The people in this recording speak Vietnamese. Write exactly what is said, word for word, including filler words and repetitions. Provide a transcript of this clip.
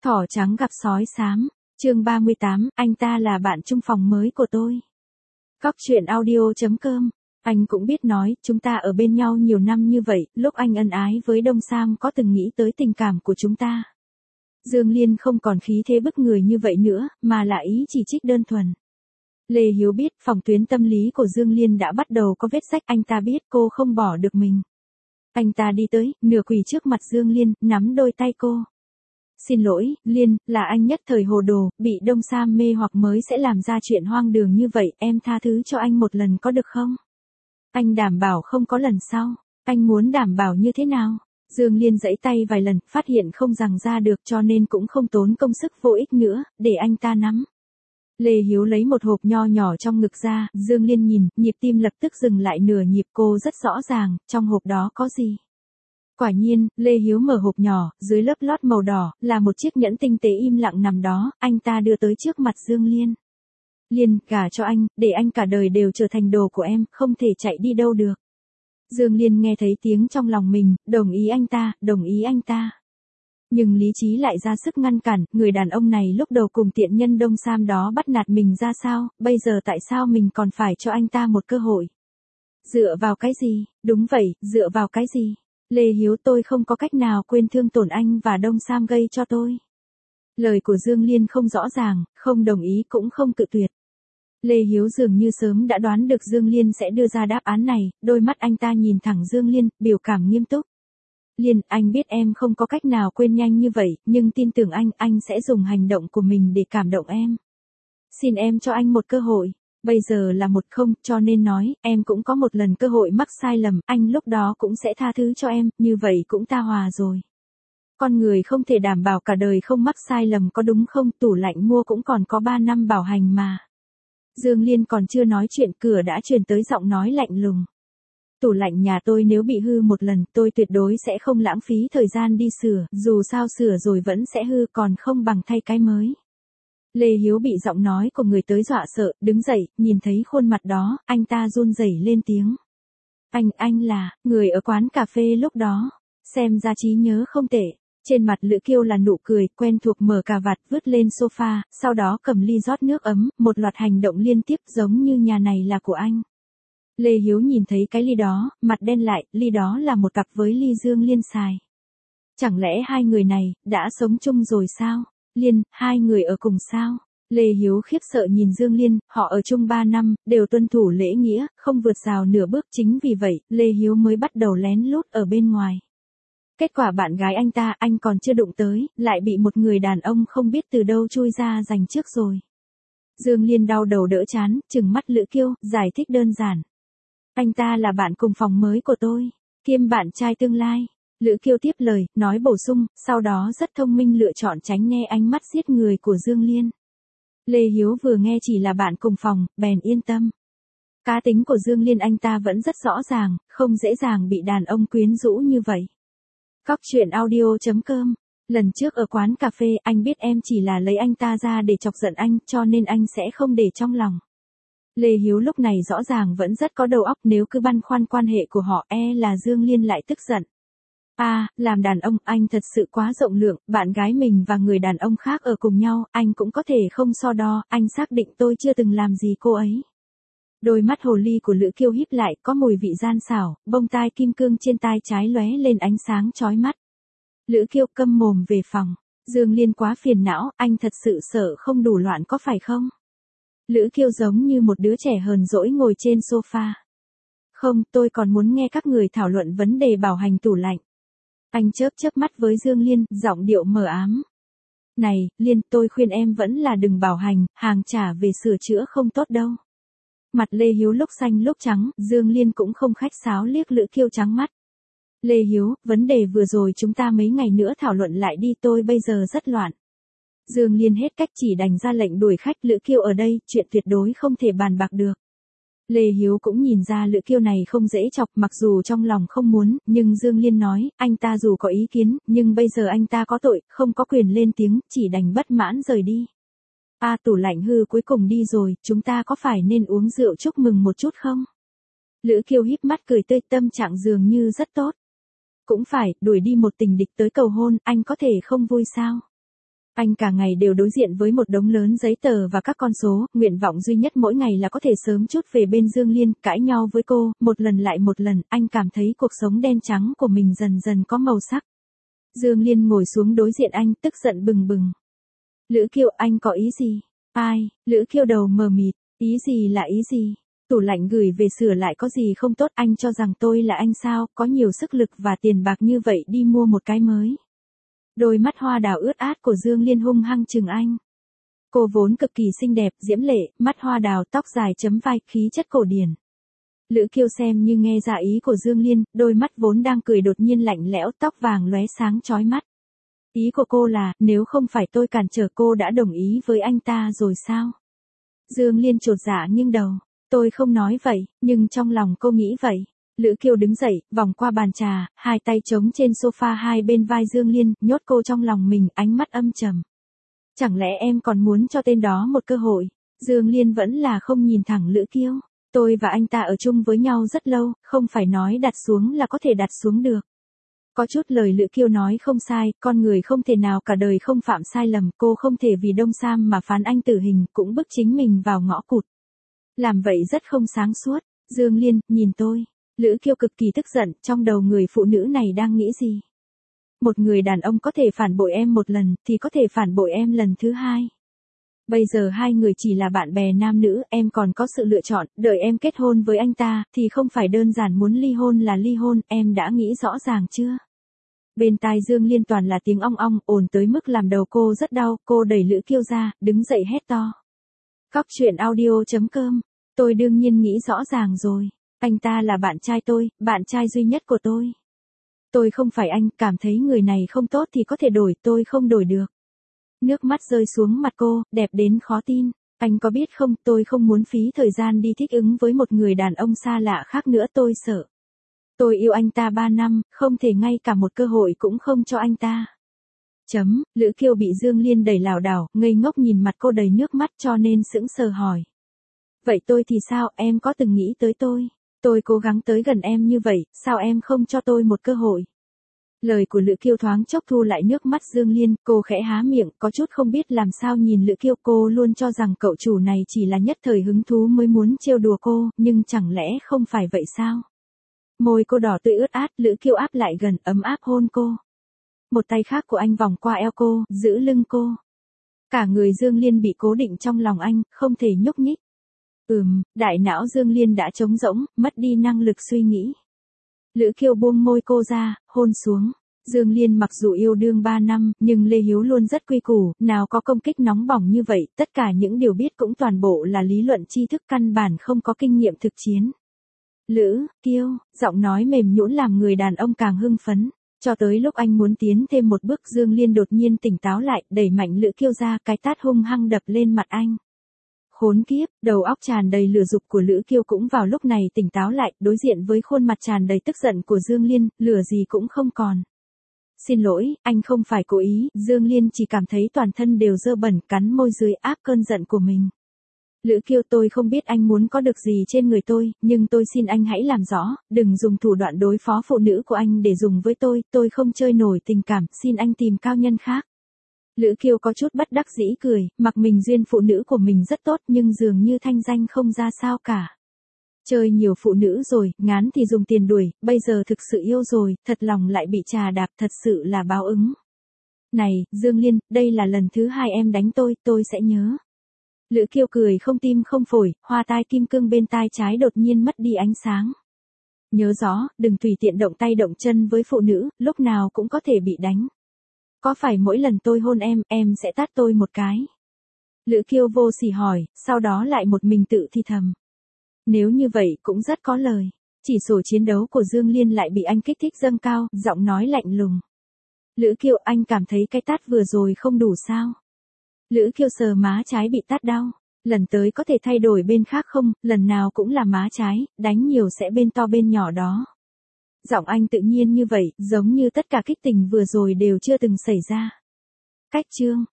Thỏ trắng gặp sói xám, chương ba mươi tám, anh ta là bạn chung phòng mới của tôi. Cóc truyện audio chấm com, anh cũng biết nói, chúng ta ở bên nhau nhiều năm như vậy, lúc anh ân ái với Đông Sam có từng nghĩ tới tình cảm của chúng ta. Dương Liên không còn khí thế bức người như vậy nữa, mà là ý chỉ trích đơn thuần. Lê Hiếu biết phòng tuyến tâm lý của Dương Liên đã bắt đầu có vết rách, anh ta biết cô không bỏ được mình. Anh ta đi tới, nửa quỳ trước mặt Dương Liên, nắm đôi tay cô. Xin lỗi, Liên, là anh nhất thời hồ đồ, bị Đông Sam mê hoặc mới sẽ làm ra chuyện hoang đường như vậy, em tha thứ cho anh một lần có được không? Anh đảm bảo không có lần sau, anh muốn đảm bảo như thế nào? Dương Liên giãy tay vài lần, phát hiện không giằng ra được cho nên cũng không tốn công sức vô ích nữa, để anh ta nắm. Lê Hiếu lấy một hộp nho nhỏ trong ngực ra, Dương Liên nhìn, nhịp tim lập tức dừng lại nửa nhịp, cô rất rõ ràng, trong hộp đó có gì. Quả nhiên, Lê Hiếu mở hộp nhỏ, dưới lớp lót màu đỏ, là một chiếc nhẫn tinh tế im lặng nằm đó, anh ta đưa tới trước mặt Dương Liên. Liên, gả cho anh, để anh cả đời đều trở thành đồ của em, không thể chạy đi đâu được. Dương Liên nghe thấy tiếng trong lòng mình, đồng ý anh ta, đồng ý anh ta. Nhưng lý trí lại ra sức ngăn cản, người đàn ông này lúc đầu cùng tiện nhân Đông Sam đó bắt nạt mình ra sao, bây giờ tại sao mình còn phải cho anh ta một cơ hội? Dựa vào cái gì? Đúng vậy, dựa vào cái gì? Lê Hiếu, tôi không có cách nào quên thương tổn anh và Đông Sam gây cho tôi. Lời của Dương Liên không rõ ràng, không đồng ý cũng không cự tuyệt. Lê Hiếu dường như sớm đã đoán được Dương Liên sẽ đưa ra đáp án này, đôi mắt anh ta nhìn thẳng Dương Liên, biểu cảm nghiêm túc. Liên, anh biết em không có cách nào quên nhanh như vậy, nhưng tin tưởng anh, anh sẽ dùng hành động của mình để cảm động em. Xin em cho anh một cơ hội. Bây giờ là một không, cho nên nói, em cũng có một lần cơ hội mắc sai lầm, anh lúc đó cũng sẽ tha thứ cho em, như vậy cũng ta hòa rồi. Con người không thể đảm bảo cả đời không mắc sai lầm có đúng không, tủ lạnh mua cũng còn có ba năm bảo hành mà. Dương Liên còn chưa nói chuyện, cửa đã truyền tới giọng nói lạnh lùng. Tủ lạnh nhà tôi nếu bị hư một lần, tôi tuyệt đối sẽ không lãng phí thời gian đi sửa, dù sao sửa rồi vẫn sẽ hư, còn không bằng thay cái mới. Lê Hiếu bị giọng nói của người tới dọa sợ, đứng dậy, nhìn thấy khuôn mặt đó, anh ta run rẩy lên tiếng. Anh, anh là, người ở quán cà phê lúc đó, xem ra trí nhớ không tệ. Trên mặt Lữ Kiêu là nụ cười, quen thuộc, mở cà vạt vứt lên sofa, sau đó cầm ly rót nước ấm, một loạt hành động liên tiếp giống như nhà này là của anh. Lê Hiếu nhìn thấy cái ly đó, mặt đen lại, ly đó là một cặp với ly Dương Liên xài. Chẳng lẽ hai người này, đã sống chung rồi sao? Liên, hai người ở cùng sao? Lê Hiếu khiếp sợ nhìn Dương Liên, họ ở chung ba năm, đều tuân thủ lễ nghĩa, không vượt rào nửa bước, chính vì vậy, Lê Hiếu mới bắt đầu lén lút ở bên ngoài. Kết quả bạn gái anh ta, anh còn chưa đụng tới, lại bị một người đàn ông không biết từ đâu chui ra giành trước rồi. Dương Liên đau đầu đỡ chán, trừng mắt Lữ Kiêu, giải thích đơn giản. Anh ta là bạn cùng phòng mới của tôi, kiêm bạn trai tương lai. Lữ Kiêu tiếp lời, nói bổ sung, sau đó rất thông minh lựa chọn tránh nghe ánh mắt giết người của Dương Liên. Lê Hiếu vừa nghe chỉ là bạn cùng phòng, bèn yên tâm. Cá tính của Dương Liên anh ta vẫn rất rõ ràng, không dễ dàng bị đàn ông quyến rũ như vậy. Cóc truyện audio chấm com. Lần trước ở quán cà phê, anh biết em chỉ là lấy anh ta ra để chọc giận anh, cho nên anh sẽ không để trong lòng. Lê Hiếu lúc này rõ ràng vẫn rất có đầu óc, nếu cứ băn khoăn quan hệ của họ, e là Dương Liên lại tức giận. À, làm đàn ông, anh thật sự quá rộng lượng, bạn gái mình và người đàn ông khác ở cùng nhau, anh cũng có thể không so đo, anh xác định tôi chưa từng làm gì cô ấy. Đôi mắt hồ ly của Lữ Kiêu híp lại, có mùi vị gian xảo, bông tai kim cương trên tai trái lóe lên ánh sáng chói mắt. Lữ Kiêu câm mồm về phòng. Dương Liên quá phiền não, anh thật sự sợ không đủ loạn có phải không? Lữ Kiêu giống như một đứa trẻ hờn dỗi ngồi trên sofa. Không, tôi còn muốn nghe các người thảo luận vấn đề bảo hành tủ lạnh. Anh chớp chớp mắt với Dương Liên, giọng điệu mờ ám. Này, Liên, tôi khuyên em vẫn là đừng bảo hành, hàng trả về sửa chữa không tốt đâu. Mặt Lê Hiếu lúc xanh lúc trắng, Dương Liên cũng không khách sáo liếc Lữ Kiêu trắng mắt. Lê Hiếu, vấn đề vừa rồi chúng ta mấy ngày nữa thảo luận lại đi, tôi bây giờ rất loạn. Dương Liên hết cách chỉ đành ra lệnh đuổi khách. Lữ Kiêu ở đây, chuyện tuyệt đối không thể bàn bạc được. Lê Hiếu cũng nhìn ra Lữ Kiêu này không dễ chọc, mặc dù trong lòng không muốn, nhưng Dương Liên nói, anh ta dù có ý kiến, nhưng bây giờ anh ta có tội, không có quyền lên tiếng, chỉ đành bất mãn rời đi. À, tủ lạnh hư cuối cùng đi rồi, chúng ta có phải nên uống rượu chúc mừng một chút không? Lữ Kiêu híp mắt cười tươi, tâm trạng dường như rất tốt. Cũng phải, đuổi đi một tình địch tới cầu hôn, anh có thể không vui sao? Anh cả ngày đều đối diện với một đống lớn giấy tờ và các con số, nguyện vọng duy nhất mỗi ngày là có thể sớm chút về bên Dương Liên, cãi nhau với cô, một lần lại một lần, anh cảm thấy cuộc sống đen trắng của mình dần dần có màu sắc. Dương Liên ngồi xuống đối diện anh, tức giận bừng bừng. Lữ Kiêu, anh có ý gì? Ai? Lữ Kiêu đầu mờ mịt, ý gì là ý gì? Tủ lạnh gửi về sửa lại có gì không tốt, anh cho rằng tôi là anh sao, có nhiều sức lực và tiền bạc như vậy đi mua một cái mới. Đôi mắt hoa đào ướt át của Dương Liên hung hăng chừng anh. Cô vốn cực kỳ xinh đẹp, diễm lệ, mắt hoa đào, tóc dài chấm vai, khí chất cổ điển. Lữ Kiêu xem như nghe ra ý của Dương Liên, đôi mắt vốn đang cười đột nhiên lạnh lẽo, tóc vàng lóe sáng chói mắt. Ý của cô là, nếu không phải tôi cản trở cô đã đồng ý với anh ta rồi sao? Dương Liên chột dạ nghiêng đầu. Tôi không nói vậy, nhưng trong lòng cô nghĩ vậy. Lữ Kiêu đứng dậy, vòng qua bàn trà, hai tay chống trên sofa hai bên vai Dương Liên, nhốt cô trong lòng mình, ánh mắt âm trầm. Chẳng lẽ em còn muốn cho tên đó một cơ hội? Dương Liên vẫn là không nhìn thẳng Lữ Kiêu. Tôi và anh ta ở chung với nhau rất lâu, không phải nói đặt xuống là có thể đặt xuống được. Có chút lời Lữ Kiêu nói không sai, con người không thể nào cả đời không phạm sai lầm, cô không thể vì Đông Sam mà phán anh tử hình, cũng bức chính mình vào ngõ cụt. Làm vậy rất không sáng suốt. Dương Liên, nhìn tôi. Lữ Kiêu cực kỳ tức giận, trong đầu người phụ nữ này đang nghĩ gì? Một người đàn ông có thể phản bội em một lần, thì có thể phản bội em lần thứ hai. Bây giờ hai người chỉ là bạn bè nam nữ, em còn có sự lựa chọn, đợi em kết hôn với anh ta, thì không phải đơn giản muốn ly hôn là ly hôn, em đã nghĩ rõ ràng chưa? Bên tai Dương Liên toàn là tiếng ong ong, ồn tới mức làm đầu cô rất đau, cô đẩy Lữ Kiêu ra, đứng dậy hét to. Cóc truyện audio chấm com, tôi đương nhiên nghĩ rõ ràng rồi, anh ta là bạn trai tôi, bạn trai duy nhất của tôi. Tôi không phải anh, cảm thấy người này không tốt thì có thể đổi, tôi không đổi được. Nước mắt rơi xuống mặt cô, đẹp đến khó tin. Anh có biết không, tôi không muốn phí thời gian đi thích ứng với một người đàn ông xa lạ khác nữa, tôi sợ. Tôi yêu anh ta ba năm, không thể ngay cả một cơ hội cũng không cho anh ta. Chấm, Lữ Kiêu bị Dương Liên đẩy lảo đảo, ngây ngốc nhìn mặt cô đầy nước mắt cho nên sững sờ hỏi. Vậy tôi thì sao, em có từng nghĩ tới tôi? Tôi cố gắng tới gần em như vậy, sao em không cho tôi một cơ hội? Lời của Lữ Kiêu thoáng chốc thu lại nước mắt Dương Liên, cô khẽ há miệng, có chút không biết làm sao nhìn Lữ Kiêu, cô luôn cho rằng cậu chủ này chỉ là nhất thời hứng thú mới muốn trêu đùa cô, nhưng chẳng lẽ không phải vậy sao? Môi cô đỏ tươi ướt át, Lữ Kiêu áp lại gần, ấm áp hôn cô. Một tay khác của anh vòng qua eo cô, giữ lưng cô. Cả người Dương Liên bị cố định trong lòng anh, không thể nhúc nhích. Ừm, đại não Dương Liên đã trống rỗng, mất đi năng lực suy nghĩ. Lữ Kiêu buông môi cô ra, hôn xuống. Dương Liên mặc dù yêu đương ba năm, nhưng Lê Hiếu luôn rất quy củ, nào có công kích nóng bỏng như vậy, tất cả những điều biết cũng toàn bộ là lý luận tri thức, căn bản không có kinh nghiệm thực chiến. Lữ Kiêu, giọng nói mềm nhũn làm người đàn ông càng hưng phấn. Cho tới lúc anh muốn tiến thêm một bước, Dương Liên đột nhiên tỉnh táo lại, đẩy mạnh Lữ Kiêu ra, cái tát hung hăng đập lên mặt anh. Khốn kiếp, đầu óc tràn đầy lửa giục của Lữ Kiêu cũng vào lúc này tỉnh táo lại, đối diện với khuôn mặt tràn đầy tức giận của Dương Liên, lửa gì cũng không còn. Xin lỗi, anh không phải cố ý, Dương Liên chỉ cảm thấy toàn thân đều dơ bẩn, cắn môi dưới áp cơn giận của mình. Lữ Kiêu, tôi không biết anh muốn có được gì trên người tôi, nhưng tôi xin anh hãy làm rõ, đừng dùng thủ đoạn đối phó phụ nữ của anh để dùng với tôi, tôi không chơi nổi tình cảm, xin anh tìm cao nhân khác. Lữ Kiêu có chút bất đắc dĩ cười, mặc mình duyên phụ nữ của mình rất tốt nhưng dường như thanh danh không ra sao cả. Chơi nhiều phụ nữ rồi, ngán thì dùng tiền đuổi, bây giờ thực sự yêu rồi, thật lòng lại bị trà đạp, thật sự là báo ứng. Này, Dương Liên, đây là lần thứ hai em đánh tôi, tôi sẽ nhớ. Lữ Kiêu cười không tim không phổi, hoa tai kim cương bên tai trái đột nhiên mất đi ánh sáng. Nhớ rõ, đừng tùy tiện động tay động chân với phụ nữ, lúc nào cũng có thể bị đánh. Có phải mỗi lần tôi hôn em, em sẽ tát tôi một cái? Lữ Kiêu vô sỉ hỏi, sau đó lại một mình tự thì thầm. Nếu như vậy cũng rất có lời. Chỉ số chiến đấu của Dương Liên lại bị anh kích thích dâng cao, giọng nói lạnh lùng. Lữ Kiêu, anh cảm thấy cái tát vừa rồi không đủ sao? Lữ Kiêu sờ má trái bị tát đau. Lần tới có thể thay đổi bên khác không, lần nào cũng là má trái, đánh nhiều sẽ bên to bên nhỏ đó. Giọng anh tự nhiên như vậy, giống như tất cả kích tình vừa rồi đều chưa từng xảy ra. Cách chương